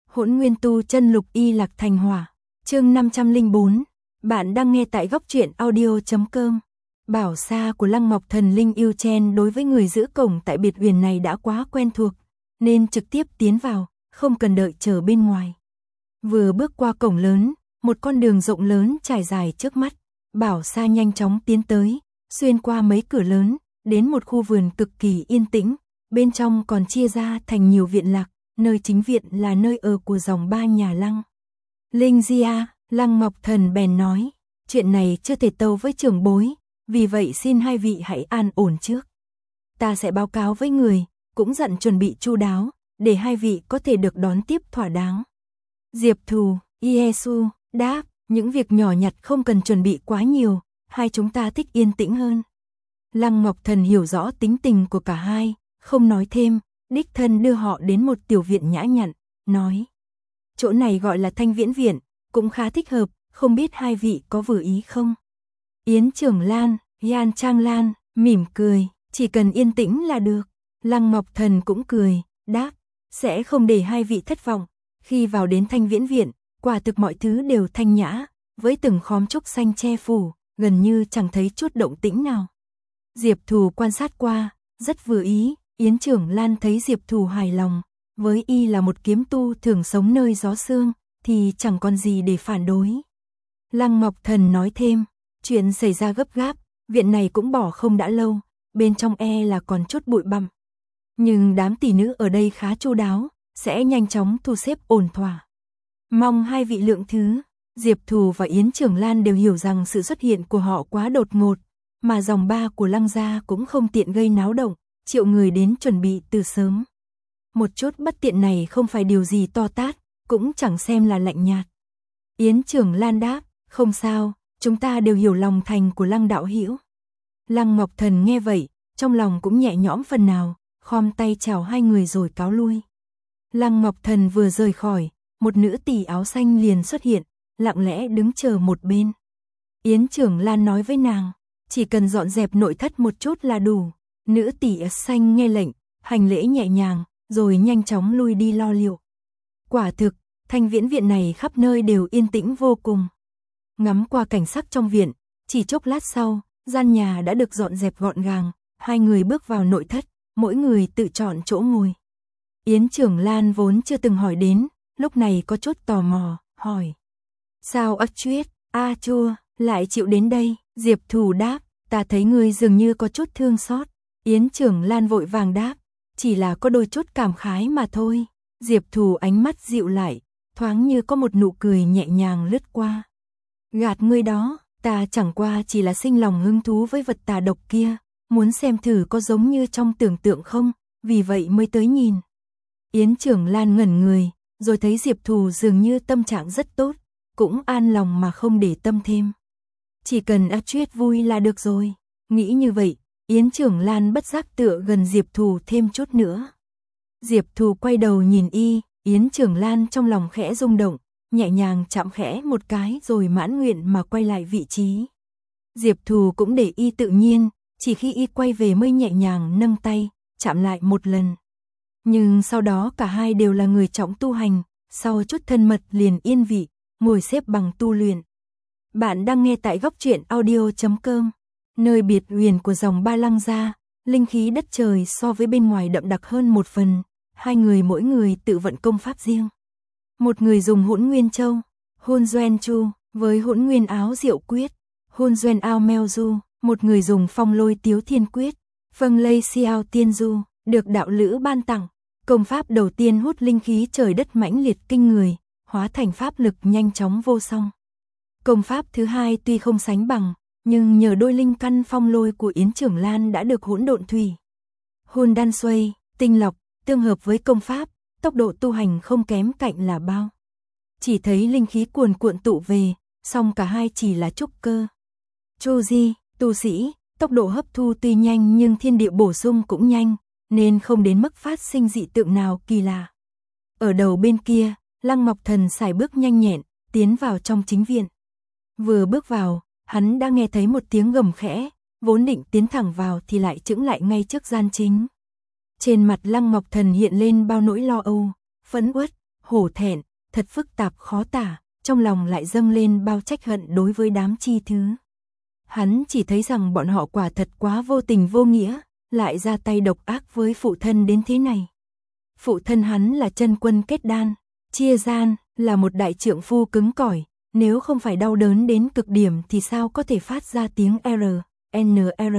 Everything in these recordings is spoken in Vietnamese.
Hỗn Nguyên Tu Chân Lục Y Lạc Thành Hỏa. Chương 504. Bạn đang nghe tại góc truyện audio.com. Bảo sa của Lăng Mộc Thần Linh yêu chen đối với người giữ cổng tại biệt uyển này đã quá quen thuộc, nên trực tiếp tiến vào, không cần đợi chờ bên ngoài. Vừa bước qua cổng lớn, một con đường rộng lớn trải dài trước mắt, Bảo sa nhanh chóng tiến tới, xuyên qua mấy cửa lớn, đến một khu vườn cực kỳ yên tĩnh, bên trong còn chia ra thành nhiều viện lạc, nơi chính viện là nơi ở của dòng ba nhà Lăng. Linh Di a, Lăng Mộc Thần bèn nói, chuyện này chưa thể tâu với trưởng bối, vì vậy xin hai vị hãy an ổn trước. Ta sẽ báo cáo với người, cũng dặn chuẩn bị chu đáo, để hai vị có thể được đón tiếp thỏa đáng. Diệp Thù, Iesu, đáp, những việc nhỏ nhặt không cần chuẩn bị quá nhiều, hai chúng ta thích yên tĩnh hơn. Lăng Mộc Thần hiểu rõ tính tình của cả hai, không nói thêm, đích thân đưa họ đến một tiểu viện nhã nhặn, nói. Chỗ này gọi là Thanh Viễn Viện, cũng khá thích hợp, không biết hai vị có vừa ý không? Yến Trưởng Lan, Yan Trang Lan, mỉm cười, chỉ cần yên tĩnh là được. Lăng Mộc Thần cũng cười, đáp, sẽ không để hai vị thất vọng. Khi vào đến Thanh Viễn Viện, quả thực mọi thứ đều thanh nhã, với từng khóm trúc xanh che phủ, gần như chẳng thấy chút động tĩnh nào. Diệp Thù quan sát qua, rất vừa ý, Yến Trưởng Lan thấy Diệp Thù hài lòng, với y là một kiếm tu thường sống nơi gió sương, thì chẳng còn gì để phản đối. Lăng Mộc Thần nói thêm, chuyện xảy ra gấp gáp, viện này cũng bỏ không đã lâu, bên trong là còn chút bụi bặm. Nhưng đám tỷ nữ ở đây khá chu đáo, sẽ nhanh chóng thu xếp ổn thỏa. Mong hai vị lượng thứ. Diệp Thù và Yến Trưởng Lan đều hiểu rằng sự xuất hiện của họ quá đột ngột, mà dòng ba của Lăng gia cũng không tiện gây náo động, triệu người đến chuẩn bị từ sớm. Một chút bất tiện này không phải điều gì to tát, cũng chẳng xem là lạnh nhạt. Yến Trưởng Lan đáp, không sao, chúng ta đều hiểu lòng thành của Lăng đạo hữu. Lăng Mộc Thần nghe vậy, trong lòng cũng nhẹ nhõm phần nào, khom tay chào hai người rồi cáo lui. Lăng Mộc Thần vừa rời khỏi, một nữ tỷ áo xanh liền xuất hiện, lặng lẽ đứng chờ một bên. Yến Trưởng Lan nói với nàng, chỉ cần dọn dẹp nội thất một chút là đủ. Nữ tỷ xanh nghe lệnh, hành lễ nhẹ nhàng, rồi nhanh chóng lui đi lo liệu. Quả thực, Thanh Viễn Viện này khắp nơi đều yên tĩnh vô cùng. Ngắm qua cảnh sắc trong viện, chỉ chốc lát sau, gian nhà đã được dọn dẹp gọn gàng, hai người bước vào nội thất, mỗi người tự chọn chỗ ngồi. Yến Trưởng Lan vốn chưa từng hỏi đến, lúc này có chút tò mò, hỏi. Sao ác chuyết, A Chua, lại chịu đến đây? Diệp Thù đáp, ta thấy ngươi dường như có chút thương xót. Yến Trưởng Lan vội vàng đáp, chỉ là có đôi chút cảm khái mà thôi. Diệp Thù ánh mắt dịu lại, thoáng như có một nụ cười nhẹ nhàng lướt qua. Gạt ngươi đó, ta chẳng qua chỉ là sinh lòng hứng thú với vật tà độc kia, muốn xem thử có giống như trong tưởng tượng không, vì vậy mới tới nhìn. Yến Trưởng Lan ngẩn người, rồi thấy Diệp Thù dường như tâm trạng rất tốt, cũng an lòng mà không để tâm thêm. Chỉ cần ác chuyết vui là được rồi, nghĩ như vậy, Yến Trưởng Lan bất giác tựa gần Diệp Thù thêm chút nữa. Diệp Thù quay đầu nhìn y, Yến Trưởng Lan trong lòng khẽ rung động, nhẹ nhàng chạm khẽ một cái rồi mãn nguyện mà quay lại vị trí. Diệp Thù cũng để y tự nhiên, chỉ khi y quay về mới nhẹ nhàng nâng tay, chạm lại một lần. Nhưng sau đó cả hai đều là người trọng tu hành, sau chút thân mật liền yên vị, ngồi xếp bằng tu luyện. Bạn đang nghe tại góc truyện audio.com. Nơi biệt uyển của dòng ba Lăng gia, linh khí đất trời so với bên ngoài đậm đặc hơn một phần, hai người mỗi người tự vận công pháp riêng. Một người dùng Hỗn Nguyên Châu, Hôn Doen Chu, với Hỗn Nguyên Áo Diệu Quyết, Hôn Doen Ao Meo Du, một người dùng Phong Lôi Tiếu Thiên Quyết, Phâng Lây Xiao Tiên Du, được đạo lữ ban tặng. Công pháp đầu tiên hút linh khí trời đất mãnh liệt kinh người, hóa thành pháp lực nhanh chóng vô song. Công pháp thứ hai tuy không sánh bằng, nhưng nhờ đôi linh căn phong lôi của Yến Trưởng Lan đã được hỗn độn thủy. Hôn đan xuây, tinh lọc, tương hợp với công pháp, tốc độ tu hành không kém cạnh là bao. Chỉ thấy linh khí cuồn cuộn tụ về, song cả hai chỉ là trúc cơ. Chu Di, tu sĩ, tốc độ hấp thu tuy nhanh nhưng thiên địa bổ sung cũng nhanh, nên không đến mức phát sinh dị tượng nào kỳ lạ. Ở đầu bên kia, Lăng Mộc Thần sải bước nhanh nhẹn, tiến vào trong chính viện. Vừa bước vào, hắn đã nghe thấy một tiếng gầm khẽ, vốn định tiến thẳng vào thì lại chững lại ngay trước gian chính. Trên mặt Lăng Mộc Thần hiện lên bao nỗi lo âu, phẫn uất, hổ thẹn, thật phức tạp khó tả, trong lòng lại dâng lên bao trách hận đối với đám chi thứ. Hắn chỉ thấy rằng bọn họ quả thật quá vô tình vô nghĩa, lại ra tay độc ác với phụ thân đến thế này. Phụ thân hắn là chân quân kết đan, chia gian, là một đại trượng phu cứng cỏi, nếu không phải đau đớn đến cực điểm thì sao có thể phát ra tiếng NR.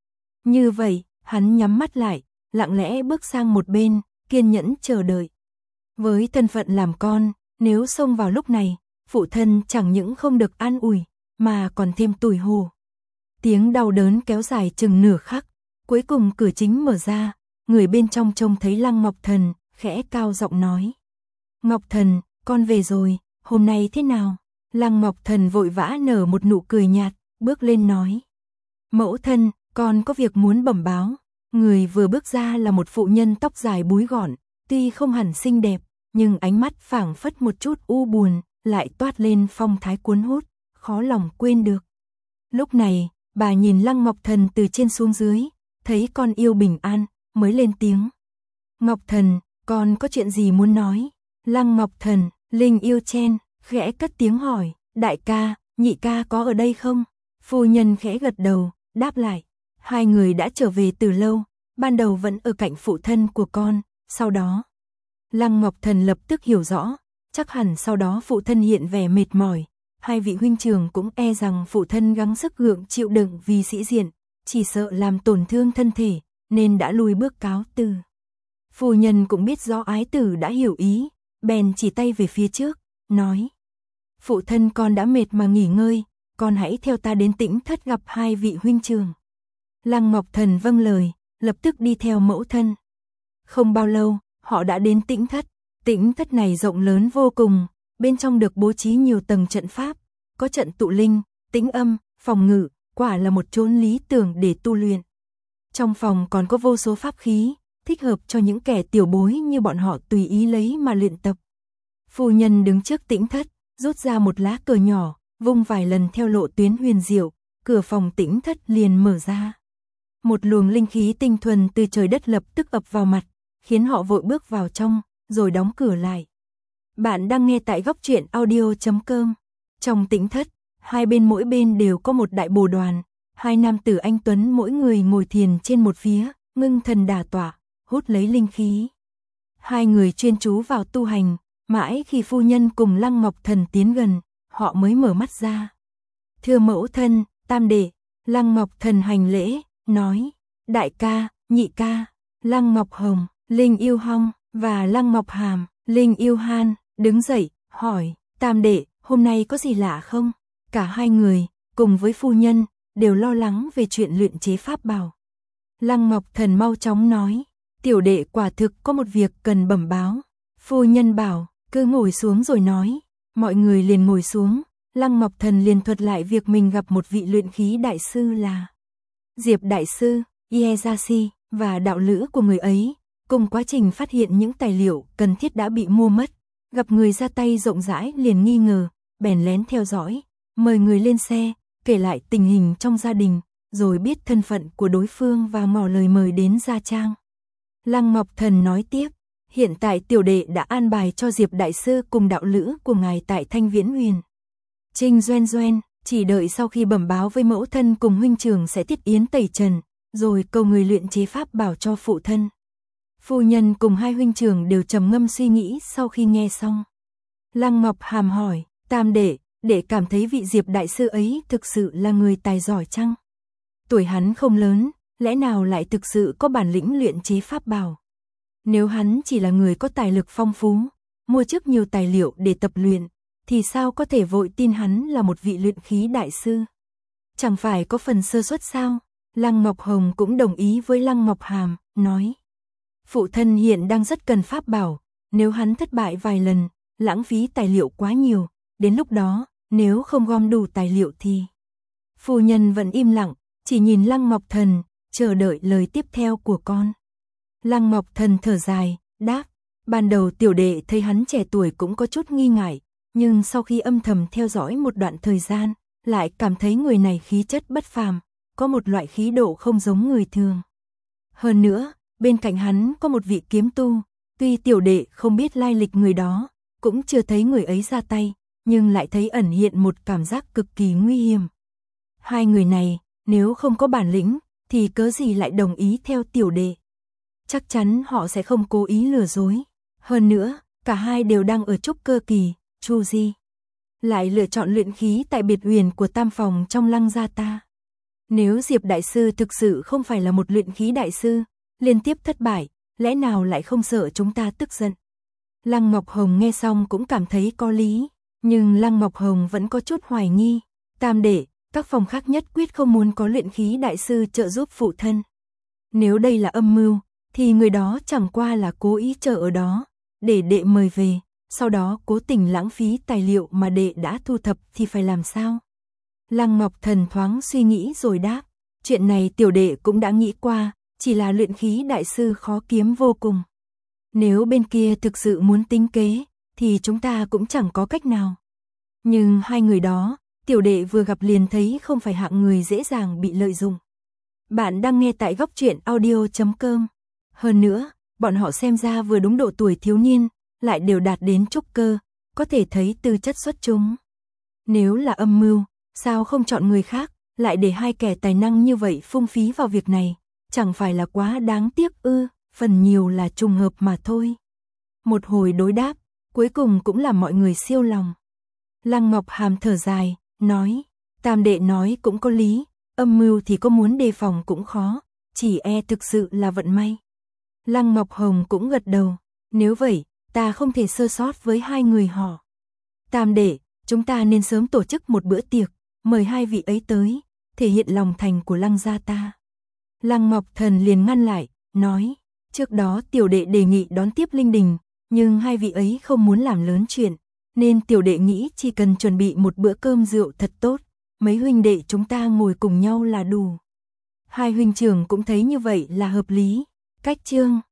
Như vậy, hắn nhắm mắt lại, lặng lẽ bước sang một bên, kiên nhẫn chờ đợi. Với thân phận làm con, nếu xông vào lúc này, phụ thân chẳng những không được an ủi, mà còn thêm tủi hổ. Tiếng đau đớn kéo dài chừng nửa khắc, cuối cùng cửa chính mở ra, người bên trong trông thấy Lăng Ngọc Thần, khẽ cao giọng nói. Ngọc Thần, con về rồi, hôm nay thế nào? Lăng Ngọc Thần vội vã nở một nụ cười nhạt, bước lên nói. Mẫu thân, con có việc muốn bẩm báo. Người vừa bước ra là một phụ nhân tóc dài búi gọn, tuy không hẳn xinh đẹp, nhưng ánh mắt phảng phất một chút u buồn, lại toát lên phong thái cuốn hút, khó lòng quên được. Lúc này, bà nhìn Lăng Ngọc Thần từ trên xuống dưới, thấy con yêu bình an, mới lên tiếng. Ngọc Thần, con có chuyện gì muốn nói? Lăng Ngọc Thần, Linh Yêu Chen, khẽ cất tiếng hỏi, đại ca, nhị ca có ở đây không? Phu nhân khẽ gật đầu, đáp lại. Hai người đã trở về từ lâu, ban đầu vẫn ở cạnh phụ thân của con, sau đó. Lăng Ngọc Thần lập tức hiểu rõ, chắc hẳn sau đó phụ thân hiện vẻ mệt mỏi, hai vị huynh trưởng cũng e rằng phụ thân gắng sức gượng chịu đựng vì sĩ diện, chỉ sợ làm tổn thương thân thể, nên đã lùi bước cáo từ. Phu nhân cũng biết rõ ái tử đã hiểu ý, bèn chỉ tay về phía trước, nói. Phụ thân con đã mệt mà nghỉ ngơi, con hãy theo ta đến Tĩnh Thất gặp hai vị huynh trưởng. Lăng Ngọc Thần vâng lời, lập tức đi theo mẫu thân. Không bao lâu, họ đã đến Tĩnh Thất. Tĩnh Thất này rộng lớn vô cùng, bên trong được bố trí nhiều tầng trận pháp, có trận tụ linh, tĩnh âm, phòng ngự, quả là một chốn lý tưởng để tu luyện. Trong phòng còn có vô số pháp khí, thích hợp cho những kẻ tiểu bối như bọn họ tùy ý lấy mà luyện tập. Phu nhân đứng trước Tĩnh Thất, rút ra một lá cờ nhỏ, vung vài lần theo lộ tuyến huyền diệu, cửa phòng Tĩnh Thất liền mở ra. Một luồng linh khí tinh thuần từ trời đất lập tức ập vào mặt, khiến họ vội bước vào trong, rồi đóng cửa lại. Bạn đang nghe tại góc truyện audio.com. Trong Tĩnh Thất, hai bên mỗi bên đều có một đại bồ đoàn, hai nam tử anh tuấn mỗi người ngồi thiền trên một phía, ngưng thần đả tọa, hút lấy linh khí. Hai người chuyên chú vào tu hành, mãi khi phu nhân cùng Lăng Ngọc Thần tiến gần, họ mới mở mắt ra. Thưa mẫu thân, tam đệ, Lăng Ngọc Thần hành lễ, nói, đại ca, nhị ca, Lăng Ngọc Hồng, Linh Yêu Hong và Lăng Ngọc Hàm, Linh Yêu Han, đứng dậy, hỏi, tam đệ, hôm nay có gì lạ không? Cả hai người, cùng với phu nhân, đều lo lắng về chuyện luyện chế pháp bảo. Lăng Ngọc Thần mau chóng nói, tiểu đệ quả thực có một việc cần bẩm báo. Phu nhân bảo, cứ ngồi xuống rồi nói. Mọi người liền ngồi xuống, Lăng Ngọc Thần liền thuật lại việc mình gặp một vị luyện khí đại sư là Diệp đại sư, Ieyashi và đạo lữ của người ấy, cùng quá trình phát hiện những tài liệu cần thiết đã bị mua mất, gặp người ra tay rộng rãi liền nghi ngờ, bèn lén theo dõi, mời người lên xe, kể lại tình hình trong gia đình, rồi biết thân phận của đối phương và ngỏ lời mời đến gia trang. Lăng Ngọc Thần nói tiếp, hiện tại tiểu đệ đã an bài cho Diệp đại sư cùng đạo lữ của ngài tại Thanh Viễn Huyền Trinh Doen Doen, chỉ đợi sau khi bẩm báo với mẫu thân cùng huynh trưởng sẽ thiết yến tẩy trần, rồi cầu người luyện chế pháp bảo cho phụ thân. Phu nhân cùng hai huynh trưởng đều trầm ngâm suy nghĩ sau khi nghe xong. Lăng Ngọc Hàm hỏi, tam đệ, để cảm thấy vị Diệp đại sư ấy thực sự là người tài giỏi chăng? Tuổi hắn không lớn, lẽ nào lại thực sự có bản lĩnh luyện chế pháp bảo? Nếu hắn chỉ là người có tài lực phong phú, mua trước nhiều tài liệu để tập luyện, thì sao có thể vội tin hắn là một vị luyện khí đại sư? Chẳng phải có phần sơ suất sao? Lăng Ngọc Hồng cũng đồng ý với Lăng Ngọc Hàm, nói. Phụ thân hiện đang rất cần pháp bảo, nếu hắn thất bại vài lần, lãng phí tài liệu quá nhiều, đến lúc đó, nếu không gom đủ tài liệu thì... Phu nhân vẫn im lặng, chỉ nhìn Lăng Ngọc Thần, chờ đợi lời tiếp theo của con. Lăng Ngọc Thần thở dài, đáp, ban đầu tiểu đệ thấy hắn trẻ tuổi cũng có chút nghi ngại, nhưng sau khi âm thầm theo dõi một đoạn thời gian, lại cảm thấy người này khí chất bất phàm, có một loại khí độ không giống người thường. Hơn nữa, bên cạnh hắn có một vị kiếm tu, tuy tiểu đệ không biết lai lịch người đó, cũng chưa thấy người ấy ra tay, nhưng lại thấy ẩn hiện một cảm giác cực kỳ nguy hiểm. Hai người này, nếu không có bản lĩnh, thì cớ gì lại đồng ý theo tiểu đệ. Chắc chắn họ sẽ không cố ý lừa dối. Hơn nữa, cả hai đều đang ở trúc cơ kỳ, Chu Di lại lựa chọn luyện khí tại biệt huyền của tam phòng trong Lăng gia ta. Nếu Diệp đại sư thực sự không phải là một luyện khí đại sư, liên tiếp thất bại, lẽ nào lại không sợ chúng ta tức giận. Lăng Ngọc Hồng nghe xong cũng cảm thấy có lý, nhưng Lăng Ngọc Hồng vẫn có chút hoài nghi. Tam đệ, các phòng khác nhất quyết không muốn có luyện khí đại sư trợ giúp phụ thân. Nếu đây là âm mưu, thì người đó chẳng qua là cố ý chờ ở đó, để đệ mời về, sau đó cố tình lãng phí tài liệu mà đệ đã thu thập thì phải làm sao? Lăng Ngọc Thần thoáng suy nghĩ rồi đáp, chuyện này tiểu đệ cũng đã nghĩ qua, chỉ là luyện khí đại sư khó kiếm vô cùng. Nếu bên kia thực sự muốn tính kế, thì chúng ta cũng chẳng có cách nào. Nhưng hai người đó, tiểu đệ vừa gặp liền thấy không phải hạng người dễ dàng bị lợi dụng. Bạn đang nghe tại góc truyện audio.com. Hơn nữa, bọn họ xem ra vừa đúng độ tuổi thiếu niên, lại đều đạt đến trúc cơ, có thể thấy tư chất xuất chúng. Nếu là âm mưu, sao không chọn người khác, lại để hai kẻ tài năng như vậy phung phí vào việc này, chẳng phải là quá đáng tiếc ư? Phần nhiều là trùng hợp mà thôi. Một hồi đối đáp, cuối cùng cũng làm mọi người siêu lòng. Lăng Ngọc Hàm thở dài, nói, tam đệ nói cũng có lý, âm mưu thì có muốn đề phòng cũng khó, chỉ e thực sự là vận may. Lăng Ngọc Hồng cũng gật đầu, nếu vậy, ta không thể sơ sót với hai người họ. Tam đệ, chúng ta nên sớm tổ chức một bữa tiệc, mời hai vị ấy tới, thể hiện lòng thành của Lăng gia ta. Lăng Ngọc Thần liền ngăn lại, nói, trước đó tiểu đệ đề nghị đón tiếp Linh Đình, nhưng hai vị ấy không muốn làm lớn chuyện, nên tiểu đệ nghĩ chỉ cần chuẩn bị một bữa cơm rượu thật tốt, mấy huynh đệ chúng ta ngồi cùng nhau là đủ. Hai huynh trưởng cũng thấy như vậy là hợp lý. Cách chương